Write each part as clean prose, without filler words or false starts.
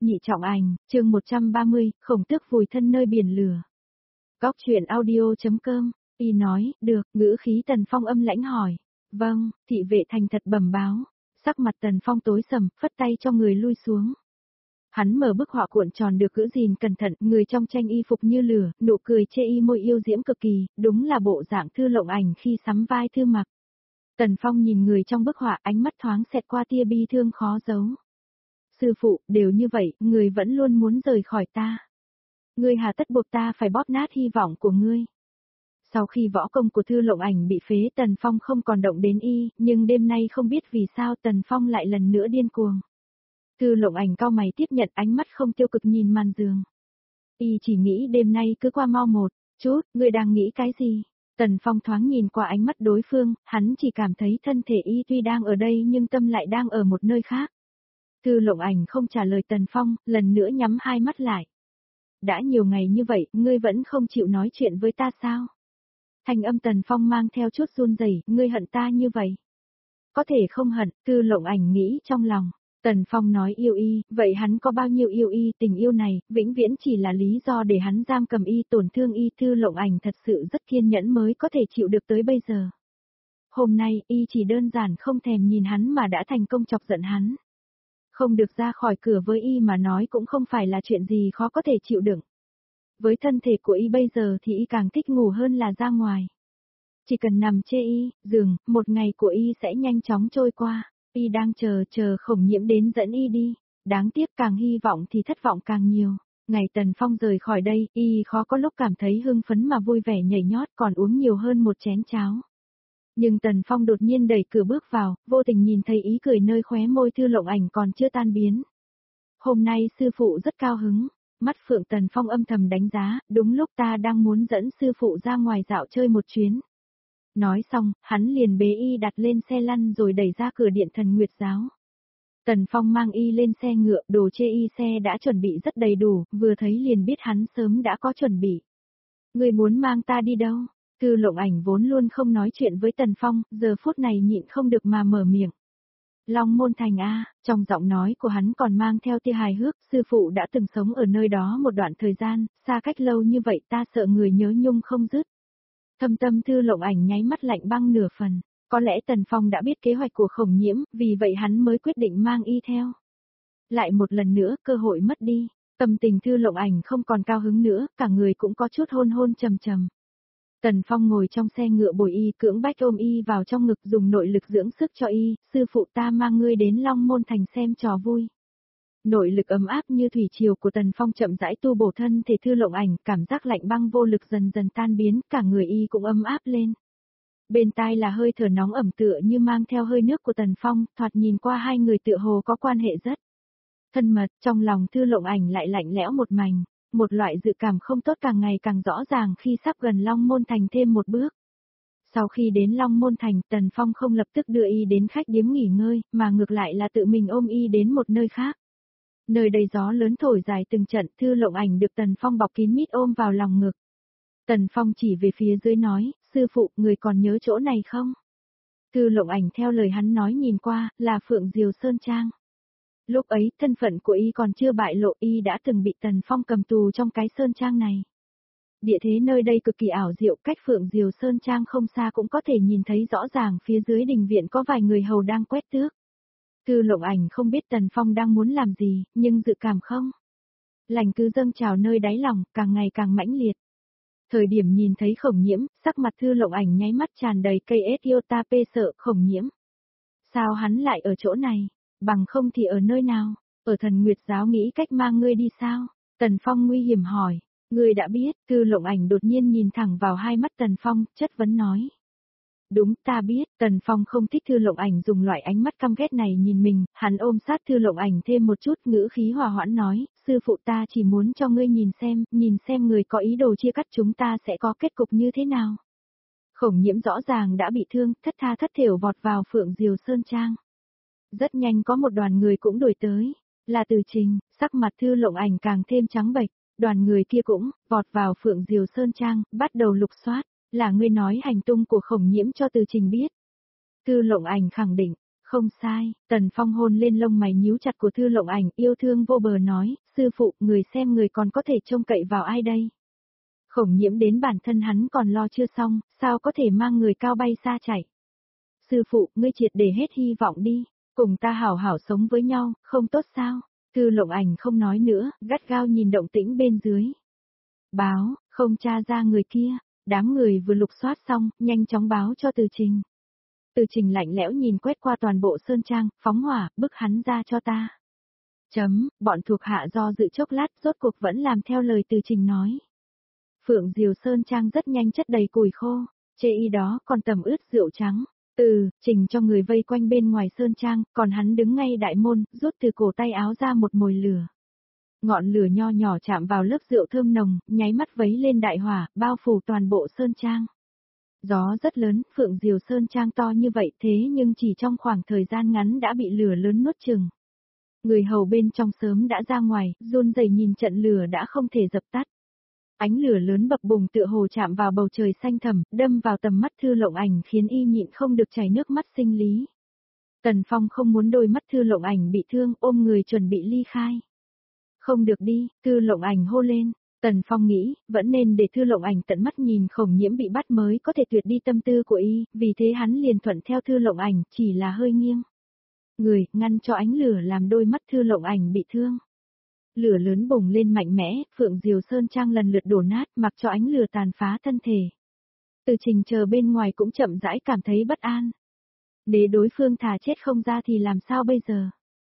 Nhị trọng ảnh, chương 130, khổng tước vùi thân nơi biển lửa. Góc truyện audio.com, y nói, được, ngữ khí Tần Phong âm lãnh hỏi. Vâng, thị vệ thành thật bẩm báo. Sắc mặt Tần Phong tối sầm, phất tay cho người lui xuống. Hắn mở bức họa cuộn tròn được giữ gìn cẩn thận, người trong tranh y phục như lửa, nụ cười chê y môi yêu diễm cực kỳ, đúng là bộ dạng Thư Lộng Ảnh khi sắm vai Thư Mặc. Tần Phong nhìn người trong bức họa, ánh mắt thoáng xẹt qua tia bi thương khó giấu. Sư phụ, đều như vậy, người vẫn luôn muốn rời khỏi ta. Ngươi hà tất buộc ta phải bóp nát hy vọng của ngươi. Sau khi võ công của Thư Lộng Ảnh bị phế, Tần Phong không còn động đến y, nhưng đêm nay không biết vì sao Tần Phong lại lần nữa điên cuồng. Thư Lộng Ảnh cau mày tiếp nhận, ánh mắt không tiêu cực nhìn màn giường. Y chỉ nghĩ đêm nay cứ qua mau một chút, ngươi đang nghĩ cái gì? Tần Phong thoáng nhìn qua ánh mắt đối phương, hắn chỉ cảm thấy thân thể y tuy đang ở đây nhưng tâm lại đang ở một nơi khác. Thư Lộng Ảnh không trả lời Tần Phong, lần nữa nhắm hai mắt lại. Đã nhiều ngày như vậy, ngươi vẫn không chịu nói chuyện với ta sao? Thanh âm Tần Phong mang theo chút run rẩy, ngươi hận ta như vậy. Có thể không hận, Thư Lộng Ảnh nghĩ trong lòng. Tần Phong nói yêu y, vậy hắn có bao nhiêu yêu y, tình yêu này, vĩnh viễn chỉ là lý do để hắn giam cầm y, tổn thương y. Thư Lộng Ảnh thật sự rất kiên nhẫn mới có thể chịu được tới bây giờ. Hôm nay, y chỉ đơn giản không thèm nhìn hắn mà đã thành công chọc giận hắn. Không được ra khỏi cửa với y mà nói cũng không phải là chuyện gì khó có thể chịu đựng. Với thân thể của y bây giờ thì y càng thích ngủ hơn là ra ngoài. Chỉ cần nằm chê y, giường, một ngày của y sẽ nhanh chóng trôi qua. Y đang chờ Khổng Nhiễm đến dẫn y đi. Đáng tiếc càng hy vọng thì thất vọng càng nhiều. Ngày Tần Phong rời khỏi đây, y khó có lúc cảm thấy hưng phấn mà vui vẻ nhảy nhót, còn uống nhiều hơn một chén cháo. Nhưng Tần Phong đột nhiên đẩy cửa bước vào, vô tình nhìn thấy ý cười nơi khóe môi Thư Lộng Ảnh còn chưa tan biến. Hôm nay sư phụ rất cao hứng. Mắt phượng Tần Phong âm thầm đánh giá, đúng lúc ta đang muốn dẫn sư phụ ra ngoài dạo chơi một chuyến. Nói xong, hắn liền bế y đặt lên xe lăn rồi đẩy ra cửa điện Thần Nguyệt Giáo. Tần Phong mang y lên xe ngựa, đồ chê y xe đã chuẩn bị rất đầy đủ, vừa thấy liền biết hắn sớm đã có chuẩn bị. Người muốn mang ta đi đâu? Thư Lộng Ảnh vốn luôn không nói chuyện với Tần Phong, giờ phút này nhịn không được mà mở miệng. Long Môn Thành a, trong giọng nói của hắn còn mang theo tia hài hước, sư phụ đã từng sống ở nơi đó một đoạn thời gian, xa cách lâu như vậy ta sợ người nhớ nhung không dứt. Thâm tâm Thư Lộng Ảnh nháy mắt lạnh băng nửa phần, có lẽ Tần Phong đã biết kế hoạch của Khổng Nhiễm, vì vậy hắn mới quyết định mang y theo. Lại một lần nữa cơ hội mất đi, tâm tình Thư Lộng Ảnh không còn cao hứng nữa, cả người cũng có chút hôn hôn trầm trầm. Tần Phong ngồi trong xe ngựa bồi y, cưỡng bách ôm y vào trong ngực, dùng nội lực dưỡng sức cho y, sư phụ ta mang ngươi đến Long Môn Thành xem trò vui. Nội lực ấm áp như thủy triều của Tần Phong chậm rãi tu bổ thân thể Thư Lộng Ảnh, cảm giác lạnh băng vô lực dần dần tan biến, cả người y cũng ấm áp lên. Bên tai là hơi thở nóng ẩm tựa như mang theo hơi nước của Tần Phong, thoạt nhìn qua hai người tựa hồ có quan hệ rất thân mật, trong lòng Thư Lộng Ảnh lại lạnh lẽo một mảnh. Một loại dự cảm không tốt càng ngày càng rõ ràng khi sắp gần Long Môn Thành thêm một bước. Sau khi đến Long Môn Thành, Tần Phong không lập tức đưa y đến khách điếm nghỉ ngơi, mà ngược lại là tự mình ôm y đến một nơi khác. Nơi đây gió lớn thổi dài từng trận, Thư Lộng Ảnh được Tần Phong bọc kín mít ôm vào lòng ngực. Tần Phong chỉ về phía dưới nói, sư phụ, người còn nhớ chỗ này không? Thư Lộng Ảnh theo lời hắn nói nhìn qua, là Phượng Diều Sơn Trang. Lúc ấy, thân phận của y còn chưa bại lộ, y đã từng bị Tần Phong cầm tù trong cái sơn trang này. Địa thế nơi đây cực kỳ ảo diệu, cách Phượng Diều Sơn Trang không xa cũng có thể nhìn thấy rõ ràng phía dưới đình viện có vài người hầu đang quét tước. Thư Lộng Ảnh không biết Tần Phong đang muốn làm gì, nhưng dự cảm không lành cứ dâng trào nơi đáy lòng, càng ngày càng mãnh liệt. Thời điểm nhìn thấy Khổng Nhiễm, sắc mặt Thư Lộng Ảnh nháy mắt tràn đầy cây Ethiopia sợ Khổng Nhiễm. Sao hắn lại ở chỗ này? Bằng không thì ở nơi nào? Ở Thần Nguyệt Giáo nghĩ cách mang ngươi đi sao? Tần Phong nguy hiểm hỏi. Ngươi đã biết, Thư Lộng Ảnh đột nhiên nhìn thẳng vào hai mắt Tần Phong, chất vấn nói. Đúng, ta biết, Tần Phong không thích Thư Lộng Ảnh dùng loại ánh mắt căm ghét này nhìn mình, hắn ôm sát Thư Lộng Ảnh thêm một chút, ngữ khí hòa hoãn nói, sư phụ ta chỉ muốn cho ngươi nhìn xem người có ý đồ chia cắt chúng ta sẽ có kết cục như thế nào. Khổng Nhiễm rõ ràng đã bị thương, thất tha thất thểu vọt vào Phượng Diều Sơn Trang. Rất nhanh có một đoàn người cũng đuổi tới, là Từ Trình, sắc mặt Thư Lộng Ảnh càng thêm trắng bệch, đoàn người kia cũng vọt vào Phượng Diều Sơn Trang, bắt đầu lục soát, là ngươi nói hành tung của Khổng Nhiễm cho Từ Trình biết. Thư Lộng Ảnh khẳng định, Không sai, Tần Phong hôn lên lông mày nhíu chặt của Thư Lộng Ảnh, yêu thương vô bờ nói, sư phụ, người xem người còn có thể trông cậy vào ai đây? Khổng Nhiễm đến bản thân hắn còn lo chưa xong, sao có thể mang người cao bay xa chạy? Sư phụ, ngươi triệt để hết hy vọng đi, cùng ta hảo hảo sống với nhau, không tốt sao? Thư Lộng Ảnh không nói nữa, gắt gao nhìn động tĩnh bên dưới. Báo, không tra ra người kia, đám người vừa lục soát xong, nhanh chóng báo cho Từ Trình. Từ Trình lạnh lẽo nhìn quét qua toàn bộ sơn trang, phóng hỏa, bức hắn ra cho ta. Bọn thuộc hạ do dự chốc lát, rốt cuộc vẫn làm theo lời Từ Trình nói. Phượng Diều sơn trang rất nhanh chất đầy củi khô, chê y đó còn tầm ướt rượu trắng. Trình cho người vây quanh bên ngoài sơn trang, còn hắn đứng ngay đại môn, rút từ cổ tay áo ra một mồi lửa. Ngọn lửa nho nhỏ chạm vào lớp rượu thơm nồng, nháy mắt vấy lên đại hỏa, bao phủ toàn bộ sơn trang. Gió rất lớn, Phượng Diều sơn trang to như vậy thế nhưng chỉ trong khoảng thời gian ngắn đã bị lửa lớn nuốt chừng. Người hầu bên trong sớm đã ra ngoài, run rẩy nhìn trận lửa đã không thể dập tắt. Ánh lửa lớn bập bùng tựa hồ chạm vào bầu trời xanh thẳm, đâm vào tầm mắt Thư Lộng Ảnh khiến y nhịn không được chảy nước mắt sinh lý. Tần Phong không muốn đôi mắt Thư Lộng Ảnh bị thương, ôm người chuẩn bị ly khai. Không được đi, Thư Lộng Ảnh hô lên. Tần Phong nghĩ, vẫn nên để Thư Lộng Ảnh tận mắt nhìn Khổng Nhiễm bị bắt mới có thể tuyệt đi tâm tư của y, vì thế hắn liền thuận theo Thư Lộng Ảnh, chỉ là hơi nghiêng. Người, ngăn cho ánh lửa làm đôi mắt Thư Lộng Ảnh bị thương. Lửa lớn bùng lên mạnh mẽ, Phượng Diều Sơn Trang lần lượt đổ nát, mặc cho ánh lửa tàn phá thân thể. Từ Trình chờ bên ngoài cũng chậm rãi cảm thấy bất an. Để đối phương thà chết không ra thì làm sao bây giờ?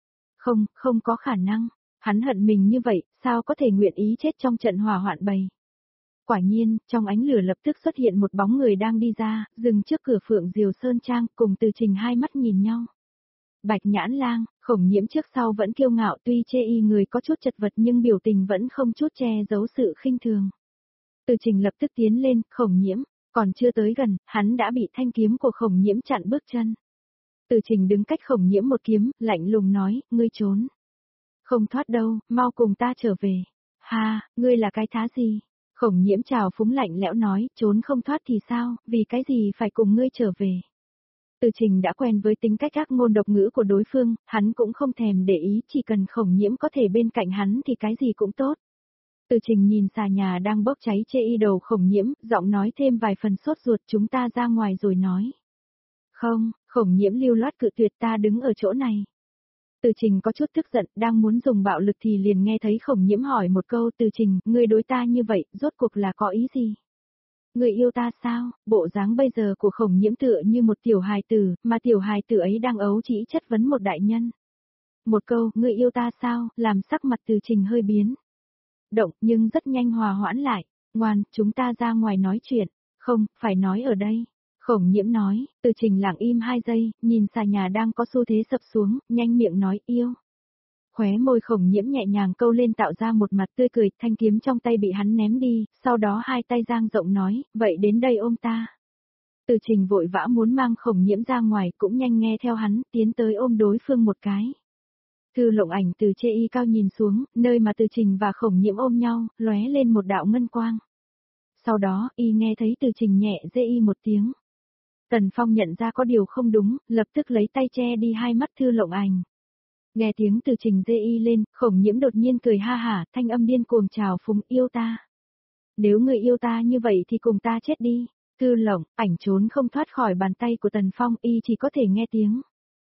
Không có khả năng. Hắn hận mình như vậy, sao có thể nguyện ý chết trong trận hỏa hoạn bầy. Quả nhiên, trong ánh lửa lập tức xuất hiện một bóng người đang đi ra, dừng trước cửa Phượng Diều Sơn Trang, cùng Từ Trình hai mắt nhìn nhau. Bạch Nhãn Lang, Khổng Nhiễm trước sau vẫn kiêu ngạo, tuy chê y người có chút chật vật nhưng biểu tình vẫn không chút che giấu sự khinh thường. Từ Trình lập tức tiến lên, Khổng Nhiễm, còn chưa tới gần, hắn đã bị thanh kiếm của Khổng Nhiễm chặn bước chân. Từ Trình đứng cách Khổng Nhiễm một kiếm, lạnh lùng nói, ngươi trốn. Không thoát đâu, mau cùng ta trở về. Ha, ngươi là cái thá gì? Khổng Nhiễm trào phúng lạnh lẽo nói, trốn không thoát thì sao, vì cái gì phải cùng ngươi trở về. Từ Trình đã quen với tính cách ác ngôn độc ngữ của đối phương, hắn cũng không thèm để ý, chỉ cần Khổng Nhiễm có thể bên cạnh hắn thì cái gì cũng tốt. Từ Trình nhìn xà nhà đang bốc cháy chê y đầu Khổng Nhiễm, giọng nói thêm vài phần sốt ruột, chúng ta ra ngoài rồi nói. Không, Khổng Nhiễm lưu loát cự tuyệt, ta đứng ở chỗ này. Từ Trình có chút tức giận, đang muốn dùng bạo lực thì liền nghe thấy Khổng Nhiễm hỏi một câu, Từ Trình, ngươi đối ta như vậy, rốt cuộc là có ý gì? Ngươi yêu ta sao? Bộ dáng bây giờ của Khổng Nhiễm tựa như một tiểu hài tử, mà tiểu hài tử ấy đang ấu trĩ chất vấn một đại nhân. Một câu, ngươi yêu ta sao, làm sắc mặt Từ Trình hơi biến. Động, nhưng rất nhanh hòa hoãn lại. Ngoan, chúng ta ra ngoài nói chuyện. Không, phải nói ở đây. Khổng Nhiễm nói, Từ Trình lặng im 2 giây, nhìn xà nhà đang có xu thế sập xuống, nhanh miệng nói yêu. Khóe môi Khổng Nhiễm nhẹ nhàng câu lên tạo ra một mặt tươi cười, thanh kiếm trong tay bị hắn ném đi, sau đó hai tay dang rộng nói, vậy đến đây ôm ta. Từ Trình vội vã muốn mang Khổng Nhiễm ra ngoài, cũng nhanh nghe theo hắn, tiến tới ôm đối phương một cái. Thư Lộng Ảnh từ chê y cao nhìn xuống, nơi mà Từ Trình và Khổng Nhiễm ôm nhau, lóe lên một đạo ngân quang. Sau đó, y nghe thấy Từ Trình nhẹ dê y một tiếng. Tần Phong nhận ra có điều không đúng, lập tức lấy tay che đi hai mắt Thư Lộng Ảnh. Nghe tiếng Từ Trình dê y lên, Khổng Nhiễm đột nhiên cười ha hả, thanh âm điên cuồng trào phúng, yêu ta. Nếu người yêu ta như vậy thì cùng ta chết đi. Thư Lộng Ảnh trốn không thoát khỏi bàn tay của Tần Phong, y chỉ có thể nghe tiếng.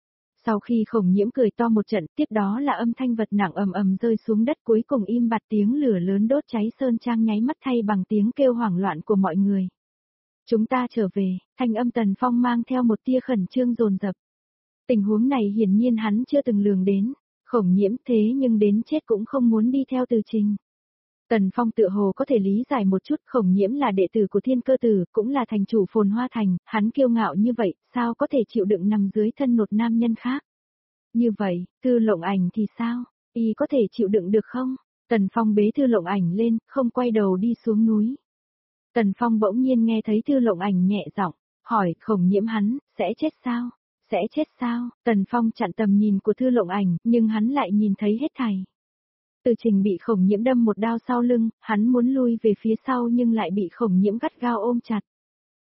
Sau khi Khổng Nhiễm cười to một trận, tiếp đó là âm thanh vật nặng ầm ầm rơi xuống đất, cuối cùng im bặt, tiếng lửa lớn đốt cháy sơn trang nháy mắt thay bằng tiếng kêu hoảng loạn của mọi người. Chúng ta trở về, thanh âm Tần Phong mang theo một tia khẩn trương dồn dập. Tình huống này hiển nhiên hắn chưa từng lường đến, Khổng Nhiễm thế nhưng đến chết cũng không muốn đi theo Từ Trình. Tần Phong tựa hồ có thể lý giải một chút, Khổng Nhiễm là đệ tử của Thiên Cơ Tử, cũng là thành chủ Phồn Hoa Thành, hắn kiêu ngạo như vậy, sao có thể chịu đựng nằm dưới thân một nam nhân khác. Như vậy, Thư Lộng Ảnh thì sao, y có thể chịu đựng được không? Tần Phong bế Thư Lộng Ảnh lên, không quay đầu đi xuống núi. Tần Phong bỗng nhiên nghe thấy Thư Lộng Ảnh nhẹ giọng, hỏi, Khổng Nhiễm hắn, sẽ chết sao? Sẽ chết sao? Tần Phong chặn tầm nhìn của Thư Lộng Ảnh, nhưng hắn lại nhìn thấy hết thảy. Từ Trình bị Khổng Nhiễm đâm một đao sau lưng, hắn muốn lui về phía sau nhưng lại bị Khổng Nhiễm gắt gao ôm chặt.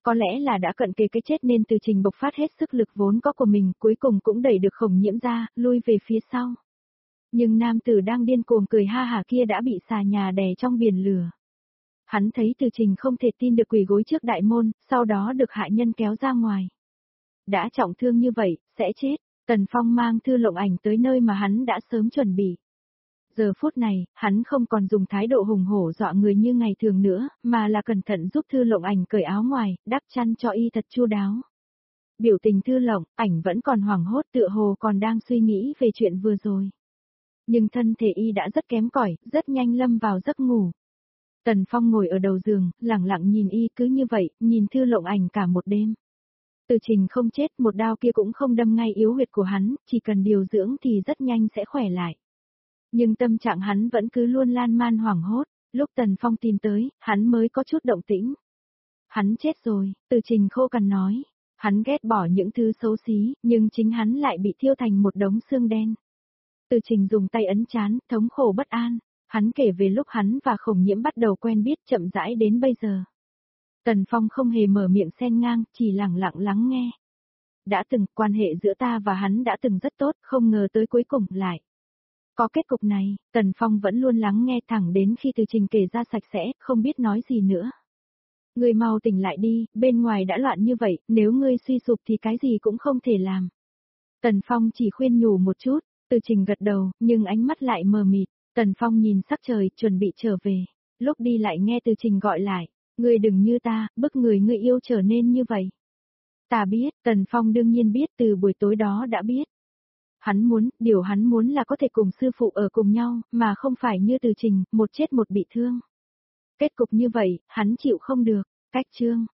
Có lẽ là đã cận kề cái chết nên Từ Trình bộc phát hết sức lực vốn có của mình, cuối cùng cũng đẩy được Khổng Nhiễm ra, lui về phía sau. Nhưng nam tử đang điên cuồng cười ha hả kia đã bị xà nhà đè trong biển lửa. Hắn thấy Từ Trình không thể tin được quỳ gối trước đại môn, sau đó được hại nhân kéo ra ngoài. Đã trọng thương như vậy, sẽ chết. Tần Phong mang Thư Lộng Ảnh tới nơi mà hắn đã sớm chuẩn bị. Giờ phút này, hắn không còn dùng thái độ hùng hổ dọa người như ngày thường nữa, mà là cẩn thận giúp Thư Lộng Ảnh cởi áo ngoài, đắp chăn cho y thật chu đáo. Biểu tình Thư Lộng Ảnh vẫn còn hoảng hốt, tựa hồ còn đang suy nghĩ về chuyện vừa rồi. Nhưng thân thể y đã rất kém cỏi, rất nhanh lâm vào giấc ngủ. Tần Phong ngồi ở đầu giường, lặng lặng nhìn y cứ như vậy, nhìn Thư Lộng Ảnh cả một đêm. Từ Trình không chết, một đao kia cũng không đâm ngay yếu huyệt của hắn, chỉ cần điều dưỡng thì rất nhanh sẽ khỏe lại. Nhưng tâm trạng hắn vẫn cứ luôn lan man hoảng hốt, lúc Tần Phong tìm tới, hắn mới có chút động tĩnh. Hắn chết rồi, Từ Trình khô cằn nói. Hắn ghét bỏ những thứ xấu xí, nhưng chính hắn lại bị thiêu thành một đống xương đen. Từ Trình dùng tay ấn trán, thống khổ bất an. Hắn kể về lúc hắn và Khổng Nhiễm bắt đầu quen biết chậm rãi đến bây giờ. Tần Phong không hề mở miệng xen ngang, chỉ lặng lặng lắng nghe. Đã từng, quan hệ giữa ta và hắn đã từng rất tốt, không ngờ tới cuối cùng lại. Có kết cục này, Tần Phong vẫn luôn lắng nghe thẳng đến khi Từ Trình kể ra sạch sẽ, không biết nói gì nữa. Ngươi mau tỉnh lại đi, bên ngoài đã loạn như vậy, nếu ngươi suy sụp thì cái gì cũng không thể làm. Tần Phong chỉ khuyên nhủ một chút, Từ Trình gật đầu, nhưng ánh mắt lại mờ mịt. Tần Phong nhìn sắc trời, chuẩn bị trở về. Lúc đi lại nghe Từ Trình gọi lại, ngươi đừng như ta, bức người ngươi yêu trở nên như vậy. Ta biết, Tần Phong đương nhiên biết, từ buổi tối đó đã biết. Điều hắn muốn là có thể cùng sư phụ ở cùng nhau, mà không phải như Từ Trình, một chết một bị thương. Kết cục như vậy, hắn chịu không được. Cách chương